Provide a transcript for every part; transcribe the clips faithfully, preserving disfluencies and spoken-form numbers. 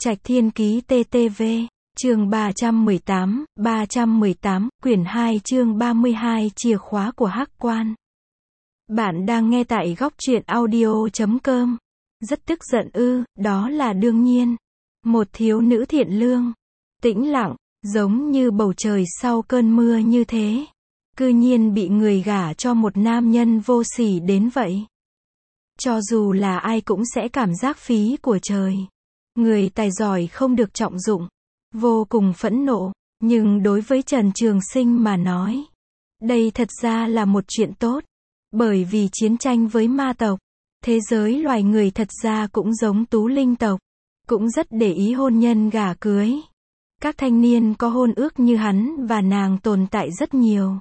Trạch Thiên Ký tê tê vê, chương ba trăm mười tám, ba trăm mười tám, quyển hai chương ba mươi hai, chìa khóa của Hắc Quan. Bạn đang nghe tại góc truyện audio chấm com. Rất tức giận ư, đó là đương nhiên. Một thiếu nữ thiện lương, tĩnh lặng, giống như bầu trời sau cơn mưa như thế. Cư nhiên bị người gả cho một nam nhân vô sỉ đến vậy. Cho dù là ai cũng sẽ cảm giác phí của trời. Người tài giỏi không được trọng dụng. Vô cùng phẫn nộ. Nhưng đối với Trần Trường Sinh mà nói, đây thật ra là một chuyện tốt. Bởi vì chiến tranh với ma tộc, thế giới loài người thật ra cũng giống Tú Linh tộc. Cũng rất để ý hôn nhân gả cưới. Các thanh niên có hôn ước như hắn và nàng tồn tại rất nhiều.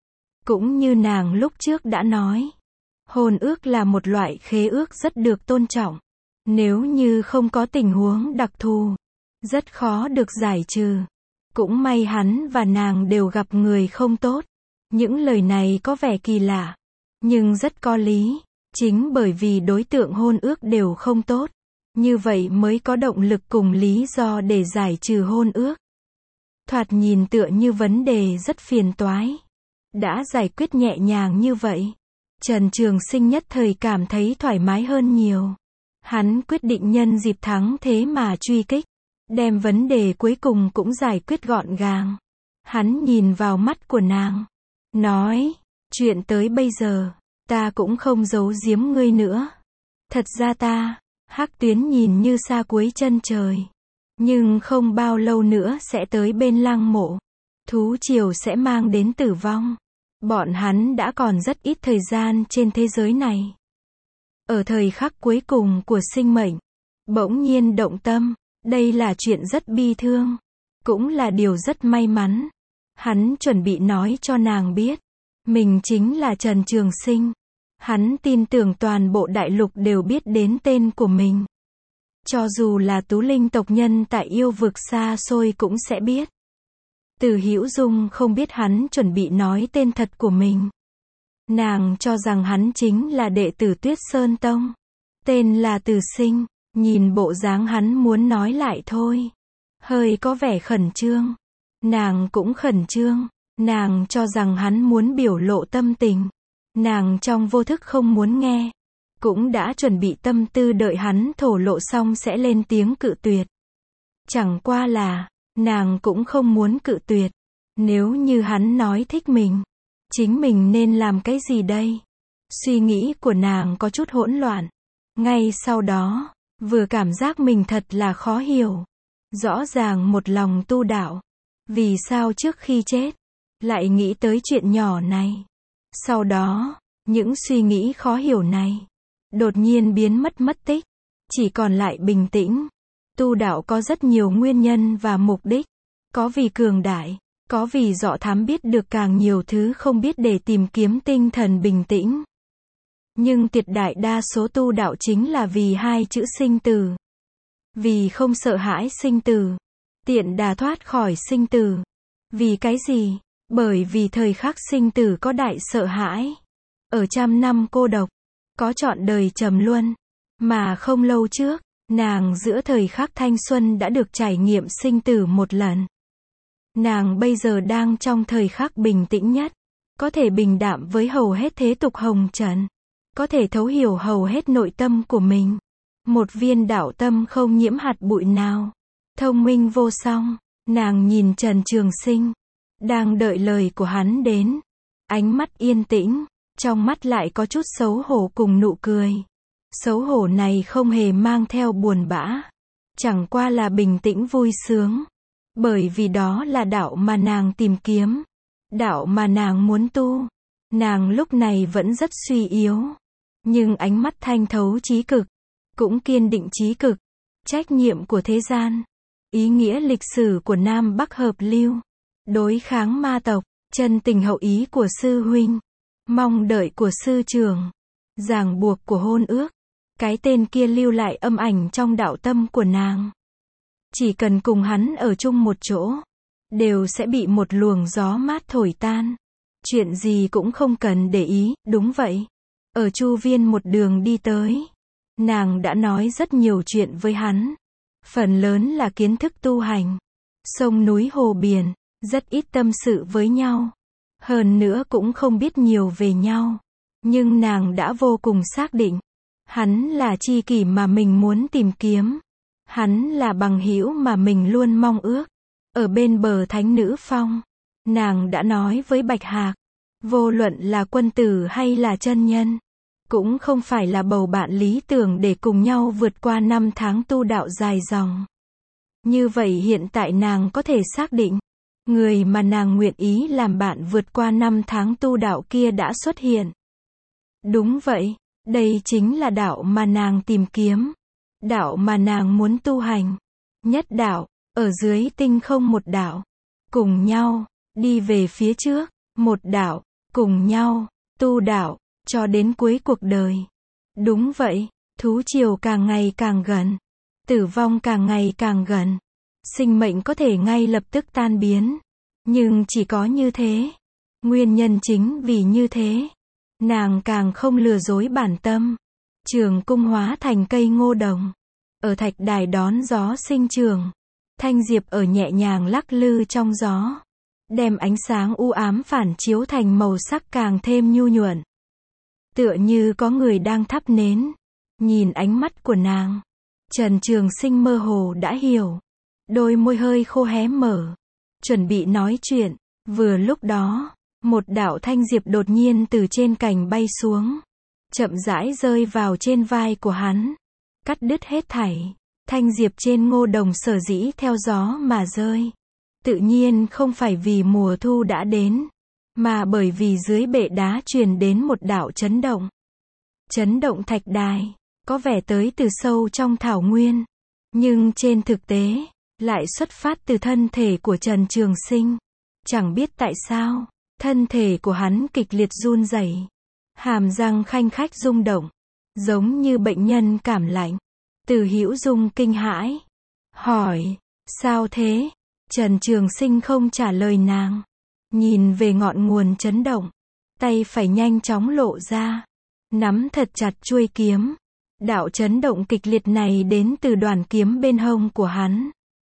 Cũng như nàng lúc trước đã nói, hôn ước là một loại khế ước rất được tôn trọng. Nếu như không có tình huống đặc thù, rất khó được giải trừ. Cũng may hắn và nàng đều gặp người không tốt. Những lời này có vẻ kỳ lạ, nhưng rất có lý. Chính bởi vì đối tượng hôn ước đều không tốt, như vậy mới có động lực cùng lý do để giải trừ hôn ước. Thoạt nhìn tựa như vấn đề rất phiền toái, đã giải quyết nhẹ nhàng như vậy, Trần Trường Sinh nhất thời cảm thấy thoải mái hơn nhiều. Hắn quyết định nhân dịp thắng thế mà truy kích, đem vấn đề cuối cùng cũng giải quyết gọn gàng. Hắn nhìn vào mắt của nàng, nói, chuyện tới bây giờ, ta cũng không giấu giếm ngươi nữa. Thật ra ta, Hắc Tuyến nhìn như xa cuối chân trời, nhưng không bao lâu nữa sẽ tới bên lăng mộ. Thú triều sẽ mang đến tử vong. Bọn hắn đã còn rất ít thời gian trên thế giới này. Ở thời khắc cuối cùng của sinh mệnh, bỗng nhiên động tâm, đây là chuyện rất bi thương, cũng là điều rất may mắn. Hắn chuẩn bị nói cho nàng biết, mình chính là Trần Trường Sinh. Hắn tin tưởng toàn bộ đại lục đều biết đến tên của mình. Cho dù là Tú Linh tộc nhân tại yêu vực xa xôi cũng sẽ biết. Từ Hữu Dung không biết hắn chuẩn bị nói tên thật của mình. Nàng cho rằng hắn chính là đệ tử Tuyết Sơn Tông. Tên là Từ Sinh. Nhìn bộ dáng hắn muốn nói lại thôi. Hơi có vẻ khẩn trương. Nàng cũng khẩn trương. Nàng cho rằng hắn muốn biểu lộ tâm tình. Nàng trong vô thức không muốn nghe. Cũng đã chuẩn bị tâm tư đợi hắn thổ lộ xong sẽ lên tiếng cự tuyệt. Chẳng qua là, nàng cũng không muốn cự tuyệt. Nếu như hắn nói thích mình, chính mình nên làm cái gì đây? Suy nghĩ của nàng có chút hỗn loạn. Ngay sau đó, vừa cảm giác mình thật là khó hiểu. Rõ ràng một lòng tu đạo. Vì sao trước khi chết, lại nghĩ tới chuyện nhỏ này? Sau đó, những suy nghĩ khó hiểu này, đột nhiên biến mất mất tích. Chỉ còn lại bình tĩnh. Tu đạo có rất nhiều nguyên nhân và mục đích. Có vì cường đại, có vì dọ thám biết được càng nhiều thứ không biết để tìm kiếm tinh thần bình tĩnh. Nhưng tuyệt đại đa số tu đạo chính là vì hai chữ sinh tử. Vì không sợ hãi sinh tử. Tiện đà thoát khỏi sinh tử. Vì cái gì? Bởi vì thời khắc sinh tử có đại sợ hãi. Ở trăm năm cô độc, có trọn đời trầm luân. Mà không lâu trước, nàng giữa thời khắc thanh xuân đã được trải nghiệm sinh tử một lần. Nàng bây giờ đang trong thời khắc bình tĩnh nhất. Có thể bình đạm với hầu hết thế tục hồng trần. Có thể thấu hiểu hầu hết nội tâm của mình. Một viên đạo tâm không nhiễm hạt bụi nào. Thông minh vô song. Nàng nhìn Trần Trường Sinh, đang đợi lời của hắn đến. Ánh mắt yên tĩnh, trong mắt lại có chút xấu hổ cùng nụ cười. Xấu hổ này không hề mang theo buồn bã. Chẳng qua là bình tĩnh vui sướng. Bởi vì đó là đạo mà nàng tìm kiếm. Đạo mà nàng muốn tu. Nàng lúc này vẫn rất suy yếu. Nhưng ánh mắt thanh thấu chí cực. Cũng kiên định chí cực. Trách nhiệm của thế gian. Ý nghĩa lịch sử của Nam Bắc hợp lưu. Đối kháng ma tộc. Chân tình hậu ý của sư huynh. Mong đợi của sư trưởng. Ràng buộc của hôn ước. Cái tên kia lưu lại âm ảnh trong đạo tâm của nàng. Chỉ cần cùng hắn ở chung một chỗ, đều sẽ bị một luồng gió mát thổi tan. Chuyện gì cũng không cần để ý, đúng vậy. Ở chu viên một đường đi tới, nàng đã nói rất nhiều chuyện với hắn. phần lớn là kiến thức tu hành. Sông núi hồ biển, rất ít tâm sự với nhau. Hơn nữa cũng không biết nhiều về nhau. Nhưng nàng đã vô cùng xác định. Hắn là tri kỷ mà mình muốn tìm kiếm. Hắn là bằng hữu mà mình luôn mong ước. Ở bên bờ Thánh Nữ Phong, nàng đã nói với Bạch Hạc, vô luận là quân tử hay là chân nhân, cũng không phải là bầu bạn lý tưởng để cùng nhau vượt qua năm tháng tu đạo dài dòng. Như vậy hiện tại nàng có thể xác định, người mà nàng nguyện ý làm bạn vượt qua năm tháng tu đạo kia đã xuất hiện. Đúng vậy, đây chính là đạo mà nàng tìm kiếm. Đạo mà nàng muốn tu hành. Nhất đạo, ở dưới tinh không một đạo. Cùng nhau, đi về phía trước, một đạo, cùng nhau, tu đạo, cho đến cuối cuộc đời. Đúng vậy, thú triều càng ngày càng gần. Tử vong càng ngày càng gần. Sinh mệnh có thể ngay lập tức tan biến. Nhưng chỉ có như thế. Nguyên nhân chính vì như thế. Nàng càng không lừa dối bản tâm. Trường cung hóa thành cây ngô đồng. Ở thạch đài đón gió sinh trường. Thanh diệp ở nhẹ nhàng lắc lư trong gió. Đem ánh sáng u ám phản chiếu thành màu sắc càng thêm nhu nhuận. Tựa như có người đang thắp nến. Nhìn ánh mắt của nàng. Trần Trường Sinh mơ hồ đã hiểu. Đôi môi hơi khô hé mở. Chuẩn bị nói chuyện. Vừa lúc đó, một đạo thanh diệp đột nhiên từ trên cành bay xuống. Chậm rãi rơi vào trên vai của hắn. Cắt đứt hết thảy. Thanh diệp trên ngô đồng sở dĩ theo gió mà rơi. Tự nhiên không phải vì mùa thu đã đến. Mà bởi vì dưới bệ đá truyền đến một đạo chấn động. Chấn động thạch đài. Có vẻ tới từ sâu trong thảo nguyên. Nhưng trên thực tế, lại xuất phát từ thân thể của Trần Trường Sinh. Chẳng biết tại sao, thân thể của hắn kịch liệt run rẩy, hàm răng khanh khách rung động, giống như bệnh nhân cảm lạnh. Từ Hữu Dung kinh hãi, hỏi, sao thế? Trần Trường Sinh không trả lời nàng, nhìn về ngọn nguồn chấn động, tay phải nhanh chóng lộ ra, nắm thật chặt chuôi kiếm. Đạo chấn động kịch liệt này đến từ đoàn kiếm bên hông của hắn.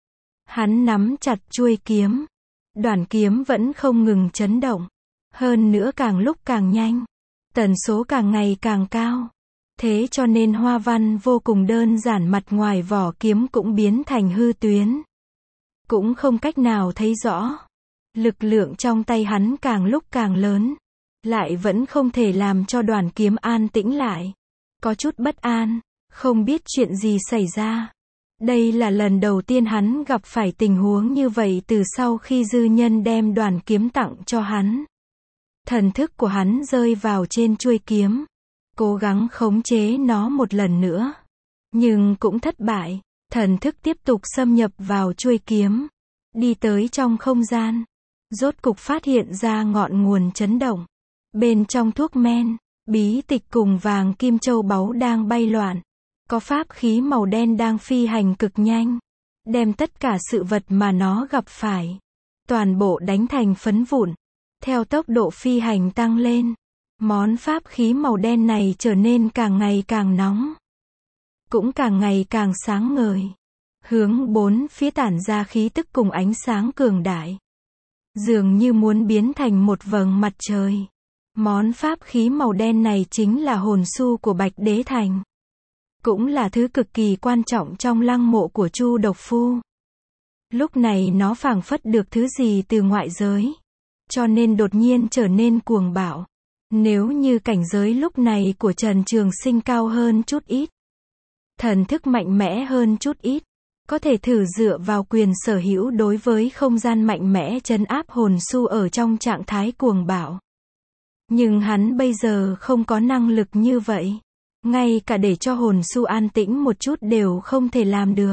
Hắn nắm chặt chuôi kiếm. Đoàn kiếm vẫn không ngừng chấn động. Hơn nữa càng lúc càng nhanh. Tần số càng ngày càng cao. Thế cho nên hoa văn vô cùng đơn giản mặt ngoài vỏ kiếm cũng biến thành hư tuyến. Cũng không cách nào thấy rõ. Lực lượng trong tay hắn càng lúc càng lớn. Lại vẫn không thể làm cho đoàn kiếm an tĩnh lại. Có chút bất an, không biết chuyện gì xảy ra. Đây là lần đầu tiên hắn gặp phải tình huống như vậy từ sau khi dư nhân đem đoàn kiếm tặng cho hắn. Thần thức của hắn rơi vào trên chuôi kiếm. Cố gắng khống chế nó một lần nữa. Nhưng cũng thất bại. Thần thức tiếp tục xâm nhập vào chuôi kiếm. Đi tới trong không gian. Rốt cục phát hiện ra ngọn nguồn chấn động. Bên trong thuốc men, bí tịch cùng vàng kim châu báu đang bay loạn. Có pháp khí màu đen đang phi hành cực nhanh. Đem tất cả sự vật mà nó gặp phải. Toàn bộ đánh thành phấn vụn. Theo tốc độ phi hành tăng lên. Món pháp khí màu đen này trở nên càng ngày càng nóng. Cũng càng ngày càng sáng ngời. Hướng bốn phía tản ra khí tức cùng ánh sáng cường đại. Dường như muốn biến thành một vầng mặt trời. Món pháp khí màu đen này chính là hồn su của Bạch Đế Thành. Cũng là thứ cực kỳ quan trọng trong lăng mộ của Chu Độc Phu. Lúc này nó phảng phất được thứ gì từ ngoại giới. Cho nên đột nhiên trở nên cuồng bạo. Nếu như cảnh giới lúc này của Trần Trường Sinh cao hơn chút ít. Thần thức mạnh mẽ hơn chút ít. Có thể thử dựa vào quyền sở hữu đối với không gian mạnh mẽ trấn áp hồn su ở trong trạng thái cuồng bạo. Nhưng hắn bây giờ không có năng lực như vậy. Ngay cả để cho hồn su an tĩnh một chút đều không thể làm được.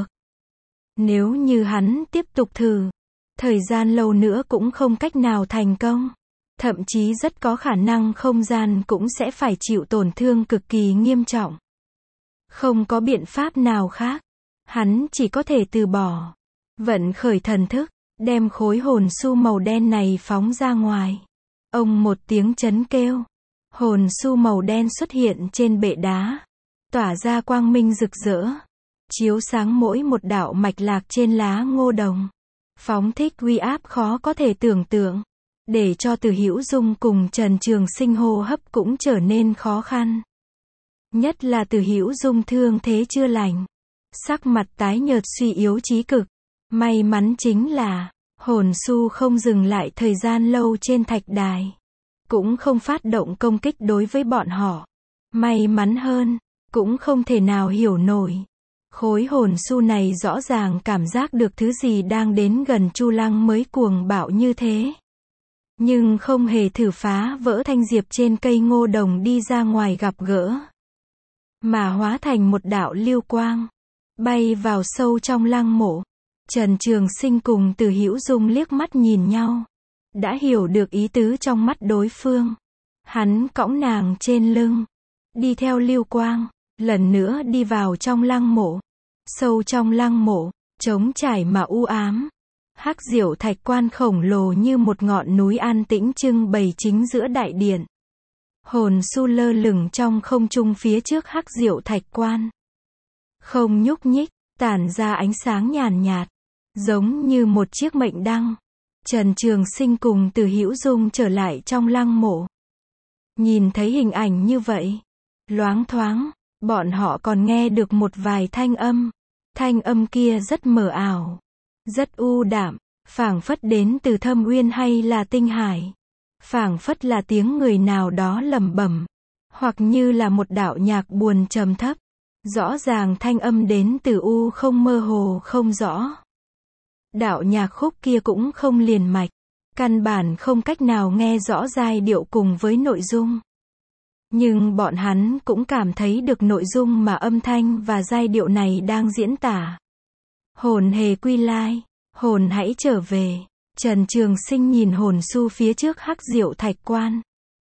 Nếu như hắn tiếp tục thử, thời gian lâu nữa cũng không cách nào thành công. Thậm chí rất có khả năng không gian cũng sẽ phải chịu tổn thương cực kỳ nghiêm trọng. Không có biện pháp nào khác. Hắn chỉ có thể từ bỏ. Vận khởi thần thức, đem khối hồn su màu đen này phóng ra ngoài. Ông một tiếng chấn kêu. Hồn su màu đen xuất hiện trên bệ đá. Tỏa ra quang minh rực rỡ. chiếu sáng mỗi một đạo mạch lạc trên lá ngô đồng, phóng thích uy áp khó có thể tưởng tượng, để cho Từ Hữu Dung cùng Trần Trường Sinh hô hấp cũng trở nên khó khăn. Nhất là Từ Hữu Dung thương thế chưa lành, sắc mặt tái nhợt suy yếu chí cực. May mắn chính là, hồn su không dừng lại thời gian lâu trên thạch đài, cũng không phát động công kích đối với bọn họ. May mắn hơn, cũng không thể nào hiểu nổi. Khối hồn su này rõ ràng cảm giác được thứ gì đang đến gần Chu Lăng mới cuồng bạo như thế. Nhưng không hề thử phá vỡ thanh diệp trên cây ngô đồng đi ra ngoài gặp gỡ, mà hóa thành một đạo lưu quang, bay vào sâu trong lăng mộ. Trần Trường Sinh cùng Từ Hữu Dung liếc mắt nhìn nhau, đã hiểu được ý tứ trong mắt đối phương. Hắn cõng nàng trên lưng, đi theo lưu quang, lần nữa đi vào trong lăng mộ. Sâu trong lăng mộ, trống trải mà u ám. Hắc Diệu Thạch Quan khổng lồ như một ngọn núi an tĩnh trưng bày chính giữa đại điện. Hồn su lơ lửng trong không trung phía trước Hắc Diệu Thạch Quan, không nhúc nhích, tản ra ánh sáng nhàn nhạt, giống như một chiếc mệnh đăng. Trần Trường Sinh cùng Từ Hữu Dung trở lại trong lăng mộ. Nhìn thấy hình ảnh như vậy, loáng thoáng, bọn họ còn nghe được một vài thanh âm. Thanh âm kia rất mờ ảo, rất u đạm, phảng phất đến từ thâm uyên hay là tinh hải. Phảng phất là tiếng người nào đó lẩm bẩm, hoặc như là một đạo nhạc buồn trầm thấp. Rõ ràng thanh âm đến từ u không, mơ hồ không rõ. Đạo nhạc khúc kia cũng không liền mạch, căn bản không cách nào nghe rõ giai điệu cùng với nội dung. Nhưng bọn hắn cũng cảm thấy được nội dung mà âm thanh và giai điệu này đang diễn tả. Hồn hề quy lai, hồn hãy trở về. Trần Trường Sinh nhìn hồn su phía trước Hắc Diệu Thạch Quan,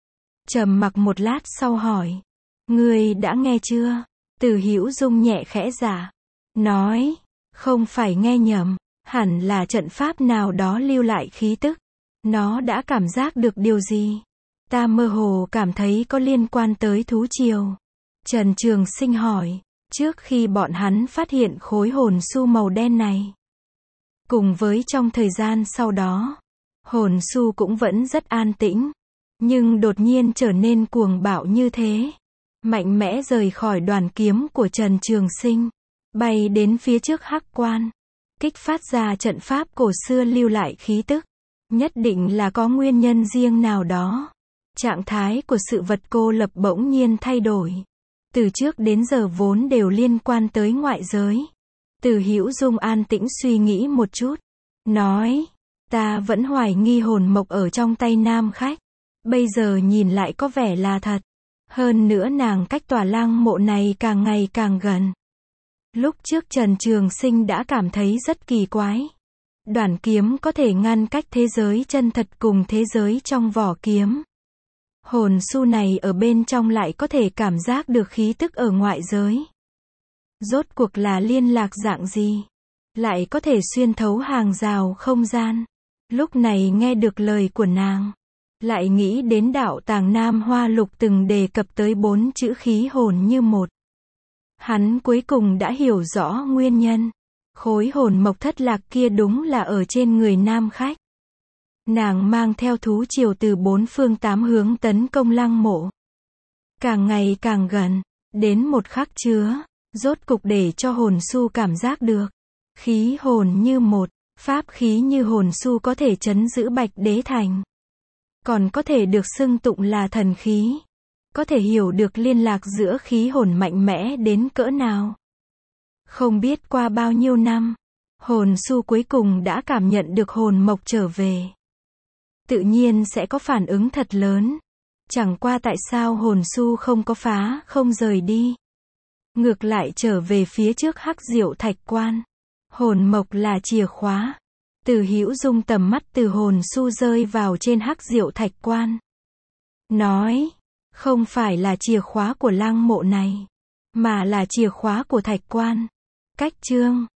trầm mặc một lát sau hỏi, ngươi đã nghe chưa? Từ Hữu Dung nhẹ khẽ dạ, nói, không phải nghe nhầm, hẳn là trận pháp nào đó lưu lại khí tức. Nó đã cảm giác được điều gì? Ta mơ hồ cảm thấy có liên quan tới thú triều. Trần Trường Sinh hỏi, trước khi bọn hắn phát hiện khối hồn su màu đen này, cùng với trong thời gian sau đó, hồn su cũng vẫn rất an tĩnh, nhưng đột nhiên trở nên cuồng bạo như thế, mạnh mẽ rời khỏi đoàn kiếm của Trần Trường Sinh, bay đến phía trước Hắc Quan, kích phát ra trận pháp cổ xưa lưu lại khí tức. Nhất định là có nguyên nhân riêng nào đó. Trạng thái của sự vật cô lập bỗng nhiên thay đổi. Từ trước đến giờ vốn đều liên quan tới ngoại giới. Từ Hữu Dung an tĩnh suy nghĩ một chút, nói, ta vẫn hoài nghi hồn mộc ở trong tay nam khách. Bây giờ nhìn lại có vẻ là thật. Hơn nữa nàng cách tòa lăng mộ này càng ngày càng gần. Lúc trước Trần Trường Sinh đã cảm thấy rất kỳ quái. Đoản kiếm có thể ngăn cách thế giới chân thật cùng thế giới trong vỏ kiếm. Hồn su này ở bên trong lại có thể cảm giác được khí tức ở ngoại giới. Rốt cuộc là liên lạc dạng gì? Lại có thể xuyên thấu hàng rào không gian. Lúc này nghe được lời của nàng, lại nghĩ đến đạo tàng Nam Hoa Lục từng đề cập tới bốn chữ khí hồn như một. Hắn cuối cùng đã hiểu rõ nguyên nhân. Khối hồn mộc thất lạc kia đúng là ở trên người nam khách. Nàng mang theo thú triều từ bốn phương tám hướng tấn công lăng mộ. Càng ngày càng gần, đến một khắc chứa, rốt cục để cho hồn su cảm giác được. Khí hồn như một, pháp khí như hồn su có thể trấn giữ Bạch Đế Thành. Còn có thể được xưng tụng là thần khí. Có thể hiểu được liên lạc giữa khí hồn mạnh mẽ đến cỡ nào. Không biết qua bao nhiêu năm, hồn su cuối cùng đã cảm nhận được hồn mộc trở về. Tự nhiên sẽ có phản ứng thật lớn. Chẳng qua tại sao hồn su không có phá, không rời đi. Ngược lại trở về phía trước Hắc Diệu Thạch Quan. Hồn mộc là chìa khóa. Từ Hữu Dung tầm mắt từ hồn su rơi vào trên Hắc Diệu Thạch Quan. Nói, không phải là chìa khóa của lăng mộ này, mà là chìa khóa của thạch quan. Cách chương